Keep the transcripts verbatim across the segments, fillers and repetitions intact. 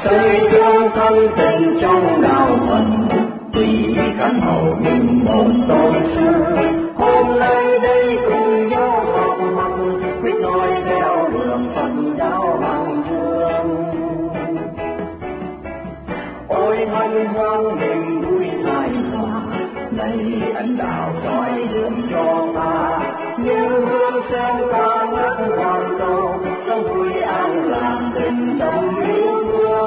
xây thương thân tình trong đạo phần, tùy khán hậu nhưng một tôn sư. Hôm nay đây cùng nhau học mặt, quyết nói theo đường Phật giáo Hoàng Dương. Ôi hân hoan niềm vui thái hòa, này ấn đạo soi đường cho ta, như hương sen ta ngát hoàn cầu, sống vui an lạc tình đồng yêu thương.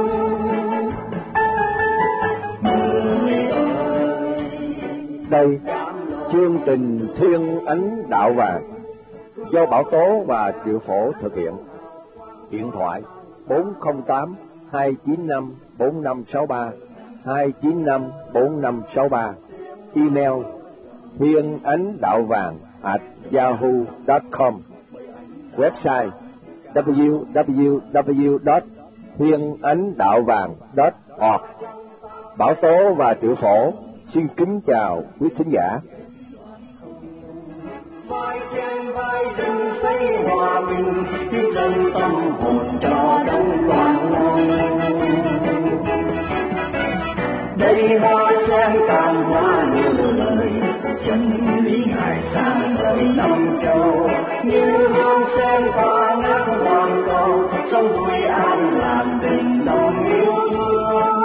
Đây, chương trình Thiên Ánh Đạo Vàng do Bảo Tố và Triệu Phổ thực hiện. Điện thoại bốn không tám hai chín năm bốn năm sáu ba, hai chín năm bốn năm sáu ba. Email thiên ánh đạo vàng at yahoo chấm com. Website w w w chấm thiên ánh đạo vàng chấm org. Bảo Tố và Triệu Phổ xin kính chào quý thính giả. Vai trên vai rừng xây hòa bình, hiến dâng tâm hồn cho đông quang long. Đây hoa sen tàn hoa như lời, chân lý ngài sáng đời năm châu. Như hương sen tỏa ngát hoàn cầu, sống vui an lạc tình đồng yêu thương.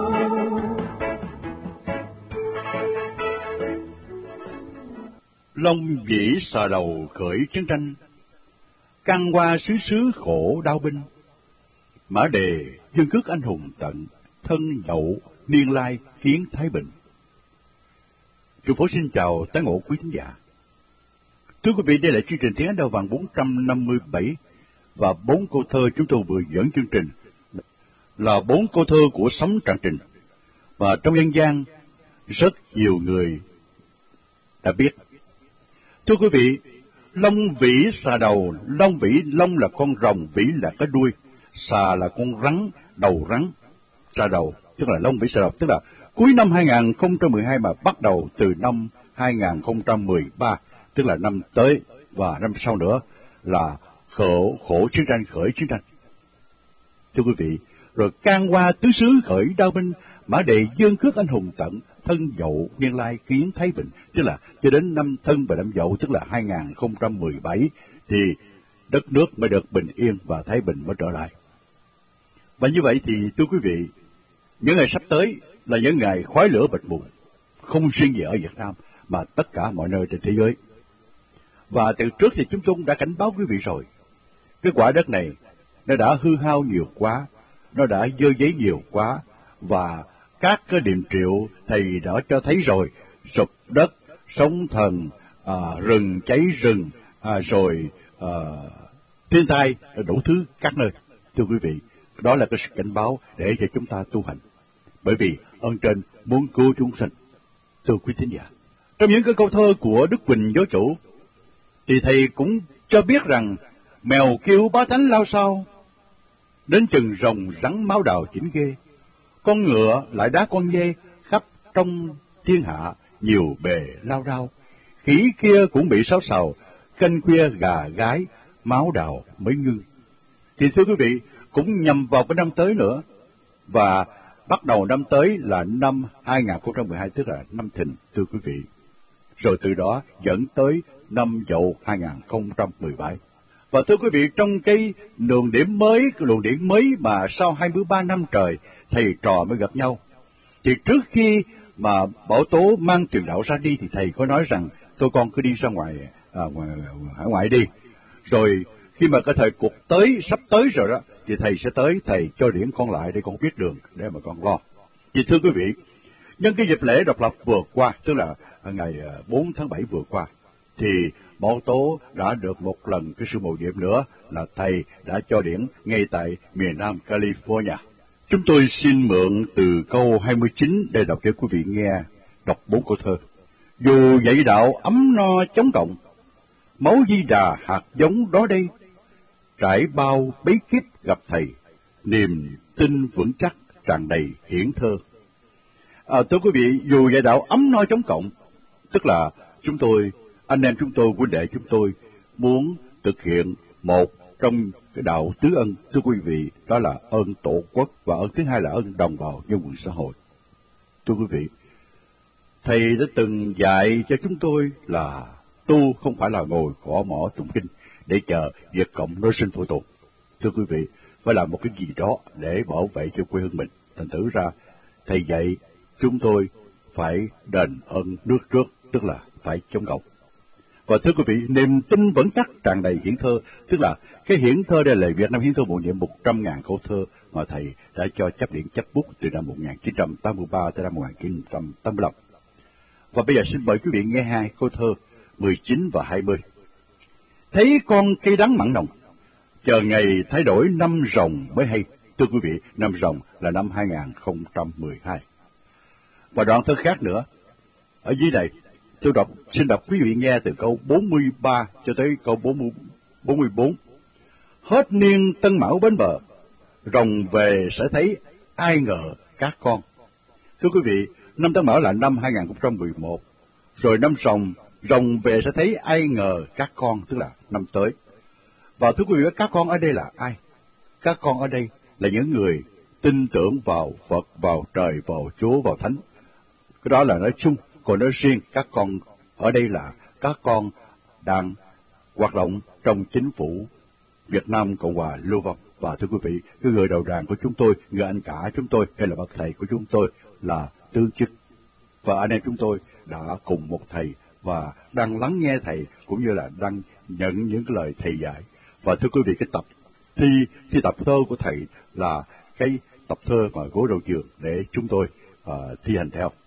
Long vĩ xà đầu khởi chiến tranh, căng qua xứ xứ khổ đau binh. Mã Đề dương cước anh hùng tận, thân dậu niên lai khiến thái bình. Triệu Phổ xin chào tái ngộ quý khán giả. Thưa quý vị, đây là chương trình Thiên Ánh Đạo Vàng bốn trăm năm mươi bảy, và bốn câu thơ chúng tôi vừa dẫn chương trình là bốn câu thơ của Sấm Trạng Trình, và trong dân gian rất nhiều người đã biết. Thưa quý vị, long vĩ xà đầu, long vĩ, long là con rồng, vĩ là cái đuôi, xà là con rắn, đầu rắn, xà đầu, tức là long vĩ xà đầu, tức là cuối năm hai nghìn không trăm mười hai mà bắt đầu từ năm hai nghìn không trăm mười ba, tức là năm tới và năm sau nữa là khổ, khổ chiến tranh, khởi chiến tranh. Thưa quý vị, rồi can qua tứ xứ khởi đao binh, Mã Đề dương cước anh hùng tận, thân dậu niên lai kiến thái bình, tức là cho đến năm Thân và năm Dậu, tức là hai nghìn không trăm mười bảy, thì đất nước mới được bình yên và thái bình mới trở lại. Và như vậy thì thưa quý vị, những ngày sắp tới là những ngày khói lửa bật mù, không riêng gì ở Việt Nam mà tất cả mọi nơi trên thế giới. Và từ trước thì chúng tôi đã cảnh báo quý vị rồi, cái quả đất này nó đã hư hao nhiều quá, nó đã dơ giấy nhiều quá, và các cái điềm triệu thầy đã cho thấy rồi, sụp đất, sóng thần, à, rừng cháy rừng, à, rồi à, thiên tai, đủ thứ các nơi. Thưa quý vị, đó là cái sự cảnh báo để cho chúng ta tu hành, bởi vì ơn trên muốn cứu chúng sinh. Thưa quý thính giả, trong những cái câu thơ của Đức Quỳnh Giáo Chủ thì thầy cũng cho biết rằng mèo kêu bá tánh lao sao, đến chừng rồng rắn máu đào chỉnh ghê, con ngựa lại đá con dê, khắp trong thiên hạ nhiều bề lao đao, khỉ kia cũng bị sáo sào, canh khuya gà gái, máu đào mới ngưng. Thì thưa quý vị, cũng nhằm vào cái năm tới nữa, và bắt đầu năm tới là năm hai nghìn không trăm mười hai, tức là năm Thìn, thưa quý vị. Rồi từ đó dẫn tới năm Dậu hai nghìn không trăm mười bảy. Và thưa quý vị, trong cái luồng điểm mới, cái luồng điểm mới mà sau hai mươi ba năm trời thầy trò mới gặp nhau, thì trước khi mà Bảo Tố mang truyền đạo ra đi thì thầy có nói rằng tôi con cứ đi ra ngoài, à, ngoài hải ngoại đi, rồi khi mà cái thời cuộc tới sắp tới rồi đó thì thầy sẽ tới, thầy cho điển con lại để con biết đường để mà con lo. Thì thưa quý vị, nhân cái dịp lễ độc lập vừa qua, tức là ngày bốn tháng bảy vừa qua, thì Bảo Tố đã được một lần cái sự mầu nhiệm nữa là thầy đã cho điển ngay tại miền Nam California. Chúng tôi xin mượn từ câu hai mươi chín để đọc cho quý vị nghe, đọc bốn câu thơ. Dù dạy đạo ấm no chống cộng, máu Di Đà hạt giống đó đây, trải bao bấy kiếp gặp thầy, niềm tin vững chắc tràn đầy hiển thơ. À, thưa quý vị, dù dạy đạo ấm no chống cộng, tức là chúng tôi, anh em chúng tôi, huynh đệ chúng tôi muốn thực hiện một trong cái đạo tứ ân, thưa quý vị, đó là ơn tổ quốc và ơn thứ hai là ơn đồng bào nhân quyền xã hội. Thưa quý vị, Thầy đã từng dạy cho chúng tôi là tu không phải là ngồi gõ mõ tụng kinh để chờ Việt Cộng nó sinh phụ tục. Thưa quý vị, phải làm một cái gì đó để bảo vệ cho quê hương mình. Thành thử ra, Thầy dạy chúng tôi phải đền ơn nước trước, tức là phải chống cộng. Và thưa quý vị, niềm tin vững chắc tràn đầy hiển thơ, tức là cái hiển thơ đây là Việt Nam hiển thơ bổ nhiệm một trăm ngàn câu thơ mà Thầy đã cho chấp điện chấp bút từ năm một nghìn chín trăm tám mươi ba tới năm một nghìn chín trăm tám mươi lăm. Và bây giờ xin mời quý vị nghe hai câu thơ mười chín và hai mươi. Thấy con cây đắng mặn nồng, chờ ngày thay đổi năm Rồng mới hay. Thưa quý vị, năm Rồng là năm hai nghìn không trăm mười hai. Và đoạn thơ khác nữa, ở dưới này, tôi đọc, xin đọc quý vị nghe từ câu bốn mươi ba cho tới câu bốn mươi bốn. Hết niên Tân Mão bến bờ, Rồng về sẽ thấy ai ngờ các con. Thưa quý vị, năm Tân Mão là năm hai nghìn không trăm mười một, rồi năm Rồng, Rồng về sẽ thấy ai ngờ các con, tức là năm tới. Và thưa quý vị, các con ở đây là ai? Các con ở đây là những người tin tưởng vào Phật, vào trời, vào Chúa, vào Thánh. Cái đó là nói chung, còn nói riêng các con ở đây là các con đang hoạt động trong chính phủ Việt Nam Cộng hòa Lưu vong. Và thưa quý vị, cái người đầu đàn của chúng tôi, người anh cả chúng tôi hay là bậc thầy của chúng tôi là tướng chức. Và anh em chúng tôi đã cùng một thầy và đang lắng nghe thầy cũng như là đang nhận những cái lời thầy dạy. Và thưa quý vị, cái tập thi, thi tập thơ của thầy là cái tập thơ mà gối đầu giường để chúng tôi uh, thi hành theo.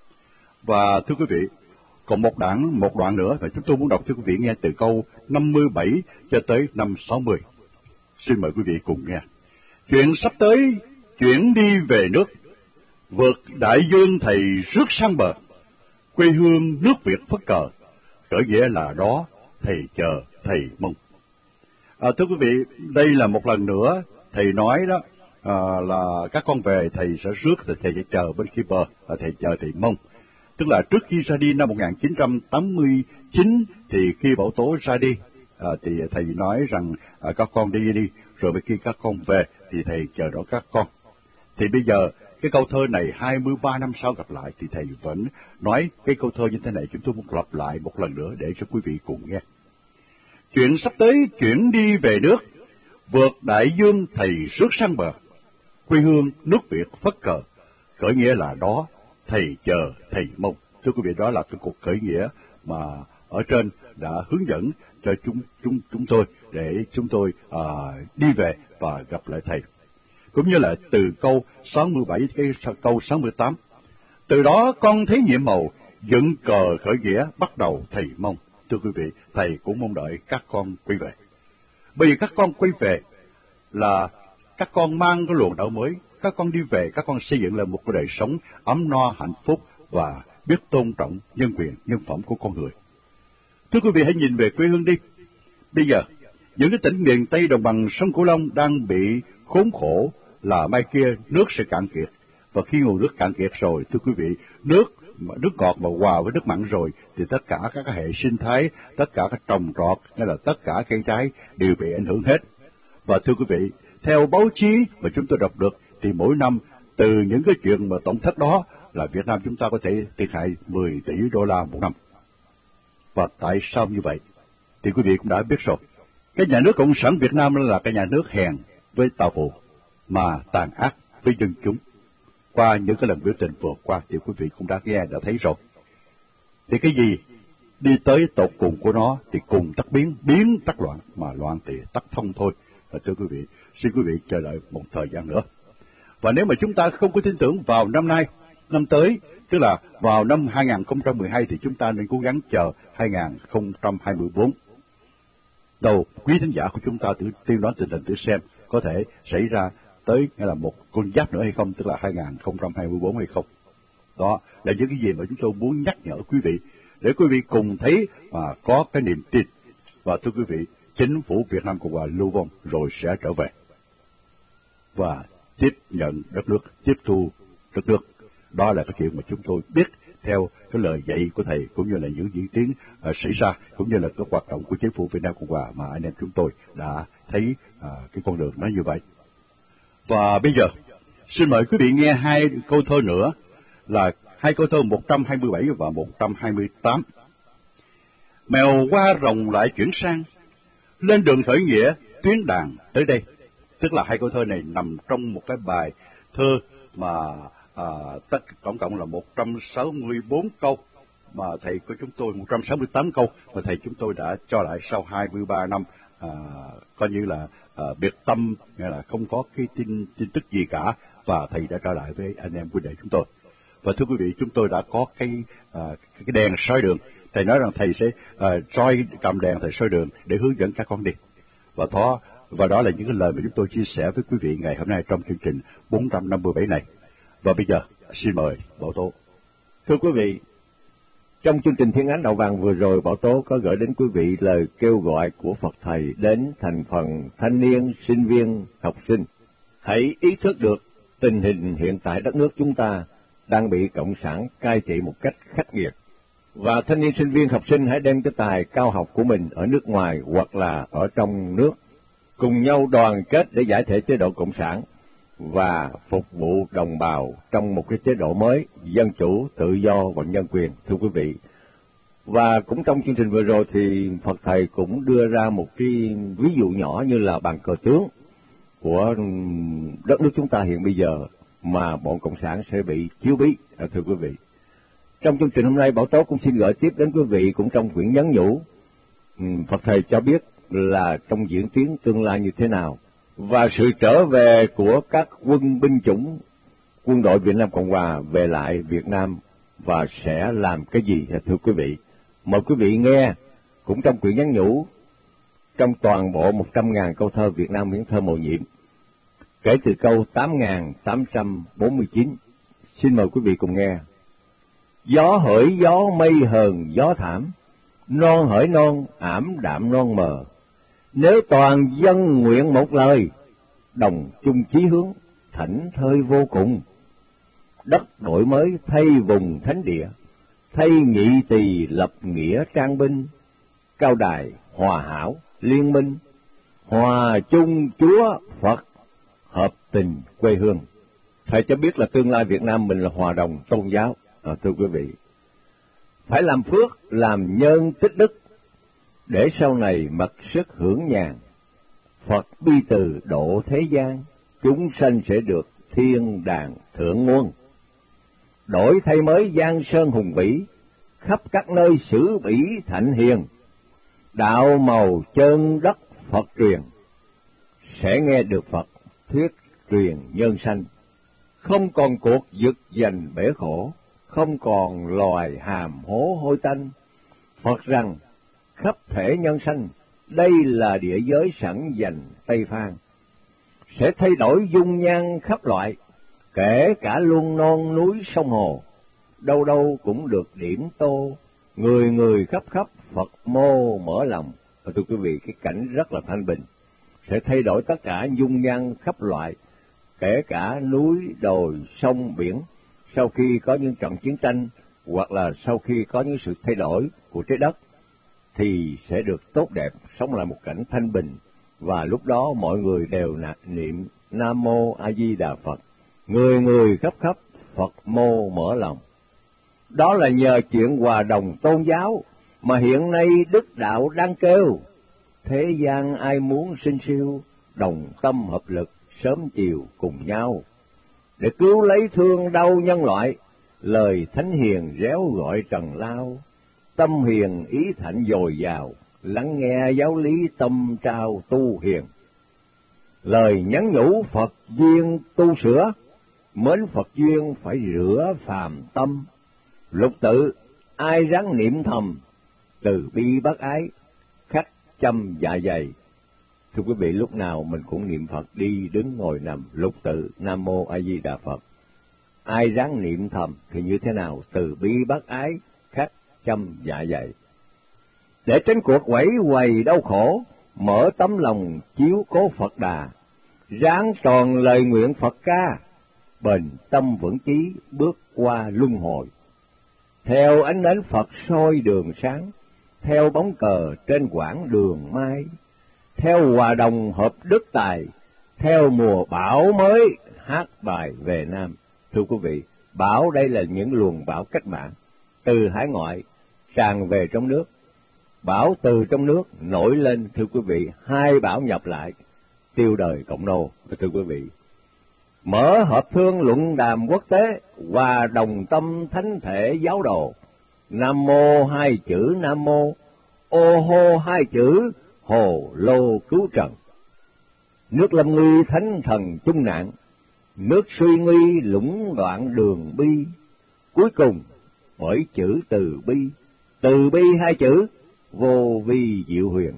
Và thưa quý vị, còn một đoạn, một đoạn nữa mà chúng tôi muốn đọc cho quý vị nghe từ câu năm mươi bảy cho tới năm sáu mươi. Xin mời quý vị cùng nghe. Chuyện sắp tới, chuyển đi về nước, vượt đại dương thầy rước sang bờ, quê hương nước Việt phất cờ, khởi nghĩa là đó, thầy chờ, thầy mong. À, thưa quý vị, đây là một lần nữa thầy nói đó à, là các con về thầy sẽ rước, thì thầy sẽ chờ bên kia bờ, à, thầy chờ thầy mong. Tức là trước khi ra đi năm một nghìn chín trăm tám mươi chín thì khi Bảo Tố ra đi à, thì thầy nói rằng à, các con đi đi, rồi bên khi các con về thì thầy chờ đón các con. Thì bây giờ cái câu thơ này hai mươi ba năm sau gặp lại thì thầy vẫn nói cái câu thơ như thế này, chúng tôi muốn lặp lại một lần nữa để cho quý vị cùng nghe. Chuyện sắp tới, chuyển đi về nước, vượt đại dương thầy rước sang bờ, quê hương nước Việt phất cờ, khởi nghĩa là đó, thầy chờ, thầy mong. Thưa quý vị, đó là cái cuộc khởi nghĩa mà ở trên đã hướng dẫn cho chúng chúng chúng tôi để chúng tôi à, đi về và gặp lại thầy. Cũng như là từ câu sáu mươi bảy cái câu sáu mươi tám. Từ đó con thấy nhiệm màu, dựng cờ khởi nghĩa, bắt đầu thầy mong. Thưa quý vị, thầy cũng mong đợi các con quay về. Bởi vì các con quay về là các con mang cái luồng đạo mới, các con đi về, các con xây dựng lại một cái đời sống ấm no, hạnh phúc và biết tôn trọng nhân quyền, nhân phẩm của con người. Thưa quý vị, hãy nhìn về quê hương đi. Bây giờ, những cái tỉnh miền Tây đồng bằng sông Cửu Long đang bị khốn khổ là mai kia nước sẽ cạn kiệt. Và khi nguồn nước cạn kiệt rồi, thưa quý vị, nước nước ngọt mà hòa với nước mặn rồi, thì tất cả các hệ sinh thái, tất cả các trồng trọt, hay là tất cả cây trái đều bị ảnh hưởng hết. Và thưa quý vị, theo báo chí mà chúng tôi đọc được, thì mỗi năm từ những cái chuyện mà tổn thất đó là Việt Nam chúng ta có thể thiệt hại mười tỷ đô la một năm. Và tại sao như vậy? Thì quý vị cũng đã biết rồi. Cái nhà nước Cộng sản Việt Nam là cái nhà nước hèn với tàu phụ, mà tàn ác với dân chúng. Qua những cái lần biểu tình vừa qua thì quý vị cũng đã nghe, đã thấy rồi. Thì cái gì đi tới tột cùng của nó thì cùng tắc biến, biến tắc loạn, mà loạn thì tắc thông thôi. Và thưa quý vị, xin quý vị chờ đợi một thời gian nữa. Và nếu mà chúng ta không có tin tưởng vào năm nay, năm tới, tức là vào năm hai nghìn không trăm mười hai, thì chúng ta nên cố gắng chờ hai nghìn không trăm hai mươi tư. Đầu quý thính giả của chúng ta tự tiên đoán tình hình, tự xem có thể xảy ra tới hay là một con giáp nữa hay không, tức là hai nghìn không trăm hai mươi tư hay không. Đó là những cái gì mà chúng tôi muốn nhắc nhở quý vị, để quý vị cùng thấy và có cái niềm tin. Và thưa quý vị, chính phủ Việt Nam Cộng hòa lưu vong rồi sẽ trở về và tiếp nhận đất nước, tiếp thu đất nước. Đó là cái chuyện mà chúng tôi biết theo cái lời dạy của thầy, cũng như là những diễn tiến uh, xảy ra, cũng như là cái hoạt động của chính phủ Việt Nam Cộng Hòa mà anh em chúng tôi đã thấy uh, cái con đường nó như vậy. Và bây giờ xin mời quý vị nghe hai câu thơ nữa, là hai câu thơ một trăm hai mươi bảy và một trăm hai mươi tám. Mèo qua rồng lại chuyển sang, lên đường khởi nghĩa tuyến đàn tới đây. Tức là hai câu thơ này nằm trong một cái bài thơ mà à, tất tổng cộng là một trăm sáu mươi bốn câu mà thầy của chúng tôi, một trăm sáu mươi tám câu mà thầy chúng tôi đã cho lại sau hai mươi ba năm à, coi như là à, biệt tâm, nghĩa là không có cái tin tin tức gì cả, và thầy đã trả lại với anh em quý đệ chúng tôi. Và thưa quý vị, chúng tôi đã có cái à, cái đèn soi đường. Thầy nói rằng thầy sẽ à, soi cầm đèn, thầy soi đường để hướng dẫn các con đi. Và đó và đó là những cái lời mà chúng tôi chia sẻ với quý vị ngày hôm nay trong chương trình bốn trăm năm mươi bảy này. Và bây giờ xin mời Bảo Tố. Thưa quý vị, trong chương trình Thiên Ánh Đạo Vàng vừa rồi, Bảo Tố có gửi đến quý vị lời kêu gọi của Phật Thầy đến thành phần thanh niên, sinh viên, học sinh. Hãy ý thức được tình hình hiện tại đất nước chúng ta đang bị Cộng sản cai trị một cách khắc nghiệt. Và thanh niên, sinh viên, học sinh hãy đem cái tài cao học của mình ở nước ngoài hoặc là ở trong nước, cùng nhau đoàn kết để giải thể chế độ Cộng sản và phục vụ đồng bào trong một cái chế độ mới, dân chủ, tự do và nhân quyền, thưa quý vị. Và cũng trong chương trình vừa rồi thì Phật Thầy cũng đưa ra một cái ví dụ nhỏ như là bàn cờ tướng của đất nước chúng ta hiện bây giờ mà bọn Cộng sản sẽ bị chiếu bí, thưa quý vị. Trong chương trình hôm nay, Bảo Tố cũng xin gửi tiếp đến quý vị cũng trong quyển nhắn nhủ, Phật Thầy cho biết là trong diễn tiến tương lai như thế nào, và sự trở về của các quân binh chủng quân đội Việt Nam Cộng Hòa về lại Việt Nam và sẽ làm cái gì, thưa quý vị. Mời quý vị nghe cũng trong quyển nhắn nhủ, trong toàn bộ một trăm ngàn câu thơ Việt Nam miễn thơ mầu nhiệm, kể từ câu tám nghìn tám trăm bốn mươi chín. Xin mời quý vị cùng nghe. Gió hỡi gió mây hờn gió thảm, non hỡi non ảm đạm non mờ. Nếu toàn dân nguyện một lời, đồng chung chí hướng thảnh thơi vô cùng. Đất đổi mới thay vùng thánh địa, thay nghị tỳ lập nghĩa trang binh. Cao đài hòa hảo liên minh, hòa chung Chúa Phật hợp tình quê hương. Thầy cho biết là tương lai Việt Nam mình là hòa đồng tôn giáo, à, thưa quý vị. Phải làm phước, làm nhân tích đức, để sau này mặc sức hưởng nhàn. Phật bi từ độ thế gian, chúng sanh sẽ được thiên đàng thượng nguồn. Đổi thay mới giang sơn hùng vĩ, khắp các nơi xử bỉ thạnh hiền. Đạo màu chân đất Phật truyền, sẽ nghe được Phật thuyết truyền nhân sanh. Không còn cuộc giật giành bể khổ, không còn loài hàm hố hôi tanh. Phật rằng khắp thể nhân sanh, đây là địa giới sẵn dành Tây Phan. Sẽ thay đổi dung nhan khắp loại, kể cả luôn non núi sông hồ. Đâu đâu cũng được điểm tô, người người khắp khắp Phật mô mở lòng. Và thưa quý vị, cái cảnh rất là thanh bình. Sẽ thay đổi tất cả dung nhan khắp loại, kể cả núi, đồi, sông, biển. Sau khi có những trận chiến tranh, hoặc là sau khi có những sự thay đổi của trái đất, thì sẽ được tốt đẹp, sống lại một cảnh thanh bình. Và lúc đó mọi người đều niệm Nam Mô A Di Đà Phật, người người khắp khắp Phật mô mở lòng. Đó là nhờ chuyện hòa đồng tôn giáo mà hiện nay Đức Đạo đang kêu. Thế gian ai muốn sinh siêu, đồng tâm hợp lực, sớm chiều cùng nhau, để cứu lấy thương đau nhân loại. Lời thánh hiền réo gọi trần lao, tâm hiền ý thạnh dồi dào, lắng nghe giáo lý tâm trao tu hiền. Lời nhắn nhủ Phật duyên tu sửa, mến Phật duyên phải rửa phàm tâm. Lục tự ai ráng niệm thầm, từ bi bác ái khắc châm dạ dày. Thưa quý vị, lúc nào mình cũng niệm Phật, đi đứng ngồi nằm, lục tự Nam Mô A Di Đà Phật. Ai ráng niệm thầm thì như thế nào? Từ bi bác ái khắc châm dạ dày. Để tránh cuộc quẩy quầy đau khổ, mở tấm lòng chiếu cố Phật Đà, ráng tròn lời nguyện Phật ca, bền tâm vững chí bước qua luân hồi. theo ánh nến Phật soi đường sáng, theo bóng cờ trên quảng đường mai, theo hòa đồng hợp đức tài, theo mùa bão mới hát bài về Nam. Thưa quý vị, bão đây là những luồng bão cách mạng, từ hải ngoại tràn về trong nước, bão từ trong nước nổi lên. Thưa quý vị, hai bão nhập lại, tiêu đời cộng nô. Thưa quý vị, mở hợp thương luận đàm quốc tế, hòa đồng tâm thánh thể giáo đồ, Nam mô hai chữ Nam mô, ô hô hai chữ hồ lô cứu trần. Nước lâm nguy thánh thần chung nạn, nước suy nguy lũng đoạn đường bi, cuối cùng bởi chữ từ bi, từ bi hai chữ vô vi diệu huyền.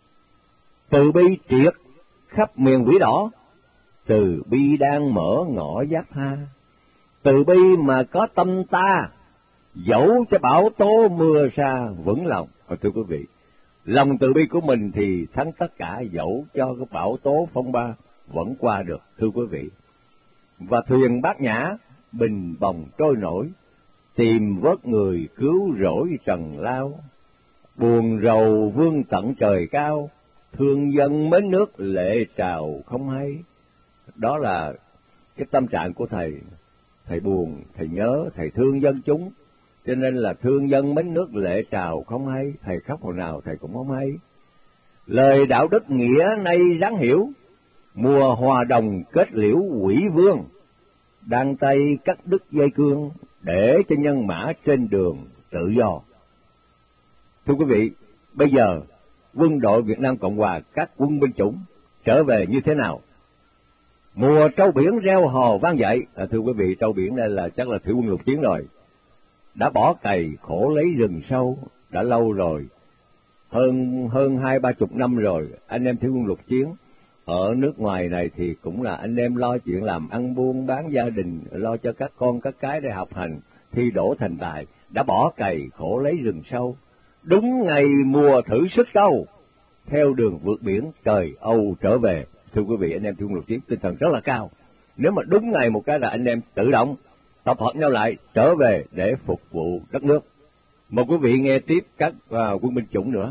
Từ bi triệt khắp miền quỷ đỏ, từ bi đang mở ngõ giác tha, từ bi mà có tâm ta, dẫu cho bão tố mưa sa vững lòng. Thưa quý vị, lòng từ bi của mình thì thắng tất cả, dẫu cho cái bão tố phong ba vẫn qua được. Thưa quý vị, và thuyền Bát Nhã bình bồng trôi nổi, tìm vớt người cứu rỗi trần lao, buồn rầu vươn tận trời cao, thương dân mến nước lệ trào không hay. Đó là cái tâm trạng của thầy. Thầy buồn, thầy nhớ, thầy thương dân chúng, cho nên là thương dân mến nước lệ trào không hay. Thầy khóc hồi nào thầy cũng không hay. Lời đạo đức nghĩa nay ráng hiểu, mùa hòa đồng kết liễu quỷ vương, đang tay cắt đứt dây cương để cho nhân mã trên đường tự do. Thưa quý vị, bây giờ quân đội Việt Nam Cộng Hòa, các quân binh chủng trở về như thế nào? Mùa trâu biển reo hò vang dậy. À, thưa quý vị, trâu biển đây là chắc là thủy quân lục chiến rồi. Đã bỏ cày khổ lấy rừng sâu, đã lâu rồi, hơn hơn hai ba chục năm rồi. Anh em thủy quân lục chiến ở nước ngoài này thì cũng là anh em lo chuyện làm ăn buôn bán gia đình, lo cho các con các cái để học hành, thi đỗ thành tài. Đã bỏ cày khổ lấy rừng sâu, đúng ngày mùa thử sức đâu, theo đường vượt biển trời Âu trở về. Thưa quý vị, anh em thủy quân lục chiến tinh thần rất là cao. Nếu mà đúng ngày một cái là anh em tự động tập hợp nhau lại trở về để phục vụ đất nước. Mời quý vị nghe tiếp các uh, quân binh chủng nữa.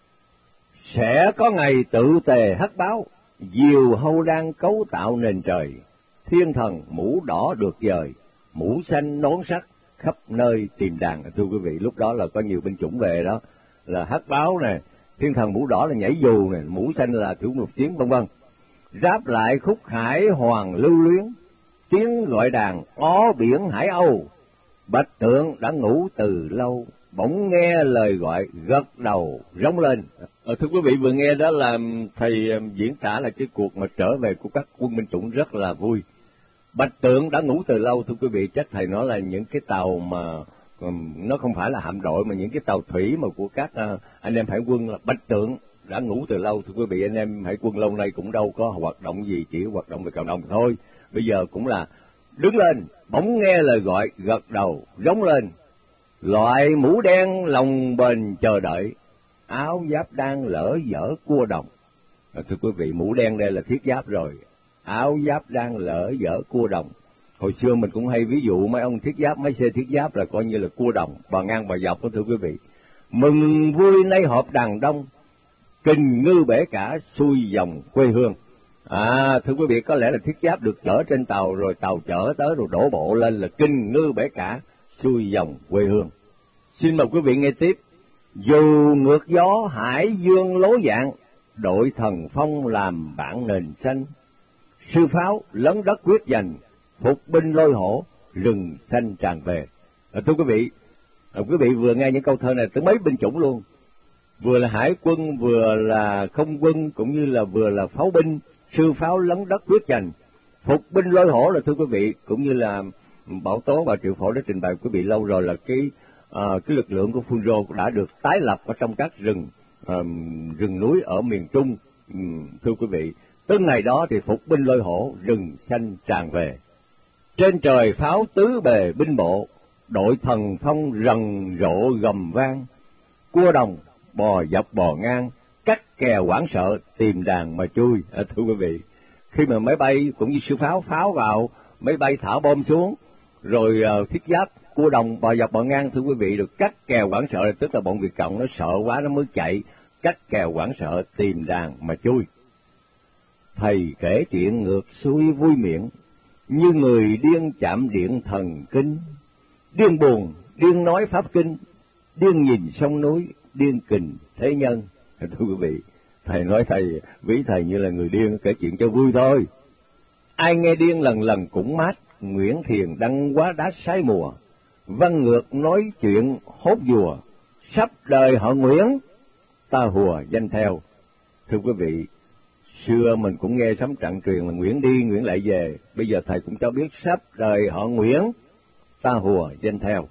Sẽ có ngày tự tề hắc báo, diều hâu đang cấu tạo nền trời, thiên thần mũ đỏ được dời, mũ xanh nón sắt khắp nơi tìm đàn. Thưa quý vị, lúc đó là có nhiều binh chủng về đó, là hắc báo nè, thiên thần mũ đỏ là nhảy dù nè, mũ xanh là thủy quân lục chiến vân vân. Ráp lại khúc hải hoàng lưu luyến, tiếng gọi đàn ó biển Hải Âu, Bạch Tượng đã ngủ từ lâu, bỗng nghe lời gọi gật đầu rống lên. Ờ, thưa quý vị, vừa nghe đó là thầy diễn tả là cái cuộc mà trở về của các quân binh chủng rất là vui. Bạch Tượng đã ngủ từ lâu. Thưa quý vị, chắc thầy nói là những cái tàu mà um, nó không phải là hạm đội mà những cái tàu thủy mà của các uh, anh em hải quân là Bạch Tượng đã ngủ từ lâu. Thưa quý vị, anh em hải quân lâu nay cũng đâu có hoạt động gì, chỉ hoạt động về cộng đồng thôi. Bây giờ cũng là đứng lên, bỗng nghe lời gọi gật đầu rống lên. Loại mũ đen lòng bền chờ đợi, áo giáp đang lỡ dở cua đồng. À, thưa quý vị, mũ đen đây là thiết giáp rồi, áo giáp đang lỡ dở cua đồng. Hồi xưa mình cũng hay ví dụ mấy ông thiết giáp, mấy xe thiết giáp là coi như là cua đồng, bà ngang bà dọc đó. Thưa quý vị, mừng vui nay họp đàn đông, kình ngư bể cả xuôi dòng quê hương. À, thưa quý vị, có lẽ là thiết giáp được chở trên tàu, rồi tàu chở tới rồi đổ bộ lên là kình ngư bể cả xuôi dòng quê hương. Xin mời quý vị nghe tiếp. Dù ngược gió hải dương lối dạng, đội thần phong làm bản nền xanh, sư pháo lấn đất quyết giành, phục binh lôi hổ rừng xanh tràn về. À, thưa quý vị, à, quý vị vừa nghe những câu thơ này tới mấy binh chủng luôn, vừa là hải quân, vừa là không quân, cũng như là vừa là pháo binh, sư pháo lấn đất quyết giành, phục binh lôi hổ là thưa quý vị, cũng như là Bảo Tố và Triệu Phổ đã trình bày quý vị lâu rồi là cái à, cái lực lượng của Phun Rô đã được tái lập ở trong các rừng à, rừng núi ở miền Trung. Ừ, thưa quý vị, tới ngày đó thì phục binh lôi hổ rừng xanh tràn về. Trên trời pháo tứ bề binh bộ, đội thần phong rần rộ gầm vang, cua đồng bò dọc bò ngang, cắt kè hoảng sợ tìm đàn mà chui. À, thưa quý vị, khi mà máy bay cũng như sư pháo pháo vào, máy bay thả bom xuống, rồi uh, thiết giáp cua đồng bò dọc bò ngang, thưa quý vị, được cắt kèo hoảng sợ, tức là bọn Việt Cộng nó sợ quá nó mới chạy, cắt kèo hoảng sợ tìm đàn mà chui. Thầy kể chuyện ngược xuôi vui miệng, như người điên chạm điện thần kinh, điên buồn, điên nói pháp kinh, điên nhìn sông núi, điên kình thế nhân. Thưa quý vị, thầy nói thầy, ví thầy như là người điên kể chuyện cho vui thôi. Ai nghe điên lần lần cũng mát, Nguyễn Thiền đăng quá đá sái mùa, văn ngược nói chuyện hốt dùa, sắp đời họ Nguyễn, ta hùa danh theo. Thưa quý vị, xưa mình cũng nghe sấm trận truyền là Nguyễn đi Nguyễn lại về, bây giờ thầy cũng cho biết sắp đời họ Nguyễn, ta hùa danh theo.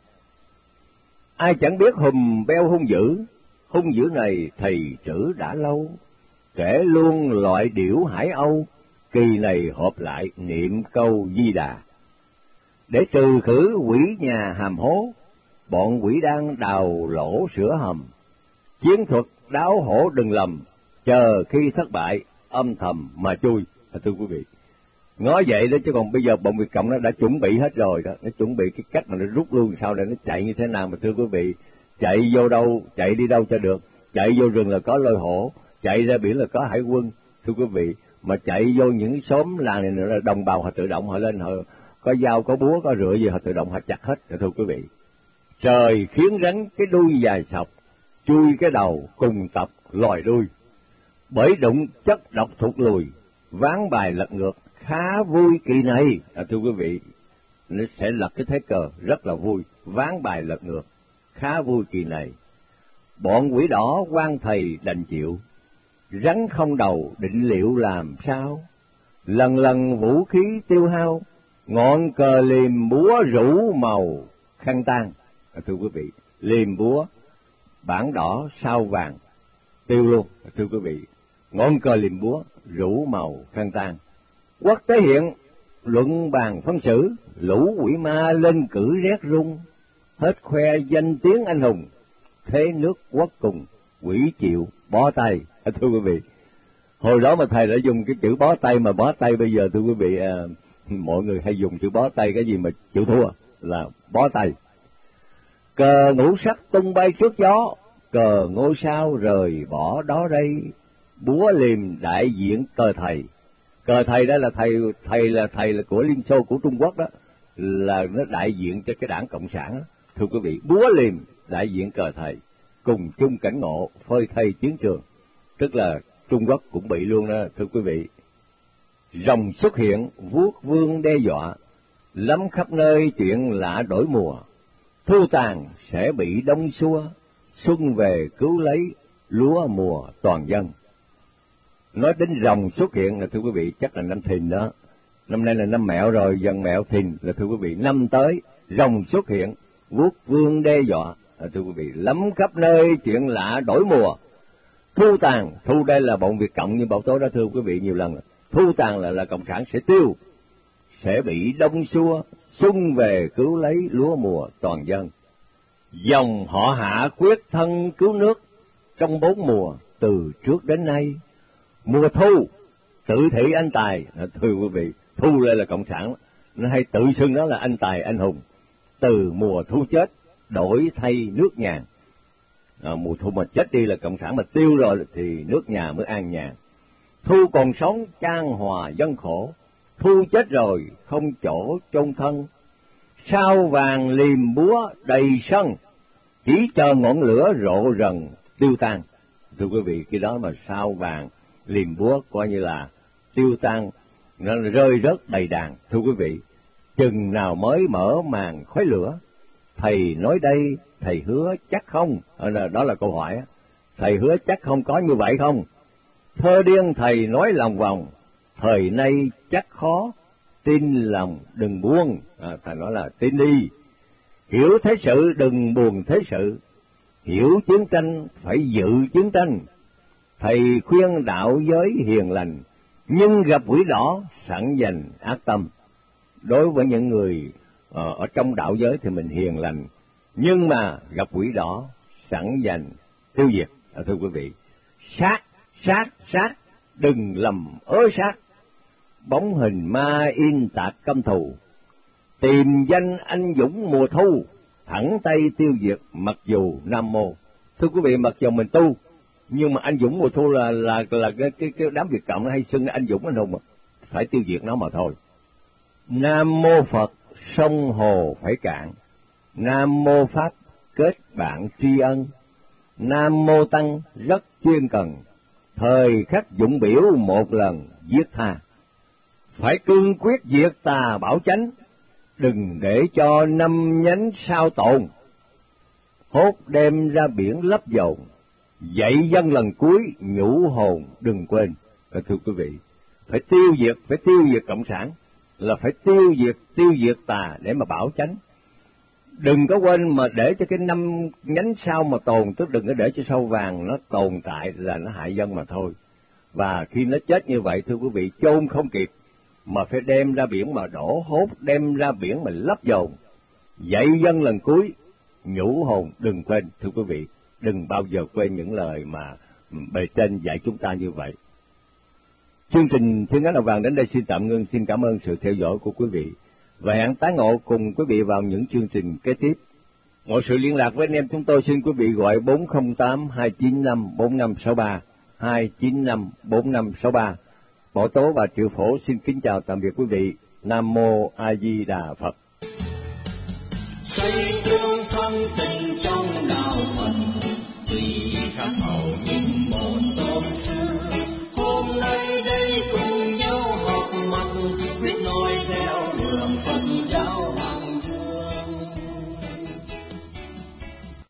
Ai chẳng biết hùm beo hung dữ, hung dữ này thầy trữ đã lâu, kể luôn loại điểu Hải Âu, kỳ này họp lại niệm câu Di Đà. Để trừ khử quỷ nhà hàm hố, bọn quỷ đang đào lỗ sửa hầm, chiến thuật đáo hổ đừng lầm, chờ khi thất bại âm thầm mà chui. Thưa quý vị, nói vậy đó, chứ còn bây giờ bọn Việt Cộng nó đã chuẩn bị hết rồi đó, nó chuẩn bị cái cách mà nó rút luôn sau này nó chạy như thế nào. Mà thưa quý vị, chạy vô đâu, chạy đi đâu cho được, chạy vô rừng là có lôi hổ, chạy ra biển là có hải quân. Thưa quý vị, mà chạy vô những xóm làng này nữa là đồng bào họ tự động họ lên, họ có dao có búa có rựa gì họ tự động họ chặt hết. Thưa quý vị, trời khiến rắn cái đuôi dài sọc, chui cái đầu cùng tập lòi đuôi, bởi đụng chất độc thụt lùi, ván bài lật ngược khá vui kỳ này. À, thưa quý vị, nó sẽ lật cái thế cờ rất là vui, ván bài lật ngược khá vui kỳ này. Bọn quỷ đỏ quan thầy đành chịu, rắn không đầu định liệu làm sao, lần lần vũ khí tiêu hao, ngọn cờ liềm búa rủ màu khăn tang. À, thưa quý vị, liềm búa bản đỏ sao vàng tiêu luôn. À, thưa quý vị, ngọn cờ liềm búa rủ màu khăn tang. Quốc tế hiện luận bàn phân xử, lũ quỷ ma lên cử rét run, hết khoe danh tiếng anh hùng, thế nước quốc cùng quỷ chịu bó tay. À, thưa quý vị, hồi đó mà thầy đã dùng cái chữ bó tay, mà bó tay bây giờ thưa quý vị, à, mọi người hay dùng chữ bó tay cái gì mà chịu thua là bó tay. Cờ ngũ sắc tung bay trước gió, cờ ngôi sao rời bỏ đó đây, búa liềm đại diện cờ thầy. Cờ thầy đó là thầy, thầy là thầy là của Liên Xô, của Trung Quốc đó, là nó đại diện cho cái đảng Cộng sản đó. Thưa quý vị, búa liềm đại diện cờ thầy, cùng chung cảnh ngộ phơi thây chiến trường, tức là Trung Quốc cũng bị luôn đó. Thưa quý vị, rồng xuất hiện vuốt vương đe dọa, lắm khắp nơi chuyện lạ đổi mùa, thu tàn sẽ bị đông xua, xuân về cứu lấy lúa mùa toàn dân. Nói đến rồng xuất hiện là thưa quý vị chắc là năm Thìn đó, năm nay là năm Mẹo rồi, dần Mẹo Thìn là thưa quý vị, năm tới rồng xuất hiện vuốt vương đe dọa. À, thưa quý vị, lắm khắp nơi chuyện lạ đổi mùa, thu tàn, thu đây là bọn Việt Cộng như Bảo Tố đã thưa quý vị nhiều lần, thu tàn là là Cộng sản sẽ tiêu, sẽ bị đông xua, xuân về cứu lấy lúa mùa toàn dân. Dòng họ Hạ quyết thân cứu nước trong bốn mùa từ trước đến nay, mùa thu tự thị anh tài. À, thưa quý vị, thu đây là Cộng sản, nó hay tự xưng nó là anh tài anh hùng, từ mùa thu chết đổi thay nước nhàn. À, mùa thu mà chết đi là Cộng sản, mà tiêu rồi thì nước nhà mới an nhàn. Thu còn sống chan hòa dân khổ, thu chết rồi không chỗ chôn thân, sao vàng liềm búa đầy sân, chỉ chờ ngọn lửa rộ rần tiêu tan. Thưa quý vị, khi đó mà sao vàng liềm búa coi như là tiêu tan, nó rơi rớt đầy đàn. Thưa quý vị, chừng nào mới mở màn khói lửa, thầy nói đây, thầy hứa chắc không? Đó là câu hỏi. Thầy hứa chắc không có như vậy không? Thơ điên thầy nói lòng vòng, thời nay chắc khó, tin lòng đừng buông. À, thầy nói là tin đi. Hiểu thế sự đừng buồn thế sự, hiểu chiến tranh phải dự chiến tranh. Thầy khuyên đạo giới hiền lành, nhưng gặp quỷ đỏ sẵn dành ác tâm. Đối với những người ở, ở trong đạo giới thì mình hiền lành, nhưng mà gặp quỷ đỏ sẵn dành tiêu diệt. À, thưa quý vị, sát sát sát đừng lầm ớ sát, bóng hình ma in tạc căm thù, tìm danh anh dũng mùa thu, thẳng tay tiêu diệt mặc dù Nam Mô. Thưa quý vị, mặc dù mình tu, nhưng mà anh Dũng Mùa Thu là là là cái cái, cái đám Việt Cộng hay xưng anh Dũng anh Hùng mà, phải tiêu diệt nó mà thôi. Nam Mô Phật, sông hồ phải cạn. Nam Mô Pháp, kết bạn tri ân. Nam Mô Tăng, rất chuyên cần. Thời khắc dũng biểu một lần giết tha. Phải cương quyết diệt tà bảo chánh, đừng để cho năm nhánh sao tồn. Hốt đem ra biển lấp dồn, dạy dân lần cuối nhủ hồn đừng quên. Và thưa quý vị, phải tiêu diệt, phải tiêu diệt cộng sản, là phải tiêu diệt, tiêu diệt tà để mà bảo chánh. Đừng có quên mà để cho cái năm nhánh sao mà tồn, tức đừng có để cho sao vàng nó tồn tại là nó hại dân mà thôi. Và khi nó chết như vậy, thưa quý vị, chôn không kịp, mà phải đem ra biển mà đổ hốt, đem ra biển mà lấp dồn, dạy dân lần cuối nhủ hồn đừng quên. Thưa quý vị, đừng bao giờ quên những lời mà bề trên dạy chúng ta như vậy. Chương trình Thiên Ánh Đạo Vàng đến đây xin tạm ngưng. Xin cảm ơn sự theo dõi của quý vị và hẹn tái ngộ cùng quý vị vào những chương trình kế tiếp. Mọi sự liên lạc với anh em chúng tôi xin quý vị gọi bốn không tám hai chín năm bốn năm sáu ba, hai chín năm bốn năm sáu ba. Bảo Tố và Triệu Phổ xin kính chào tạm biệt quý vị. Nam Mô A Di Đà Phật. Xây tương thân tình trong đạo Phật, tùy khắc hầu những một tôn sư.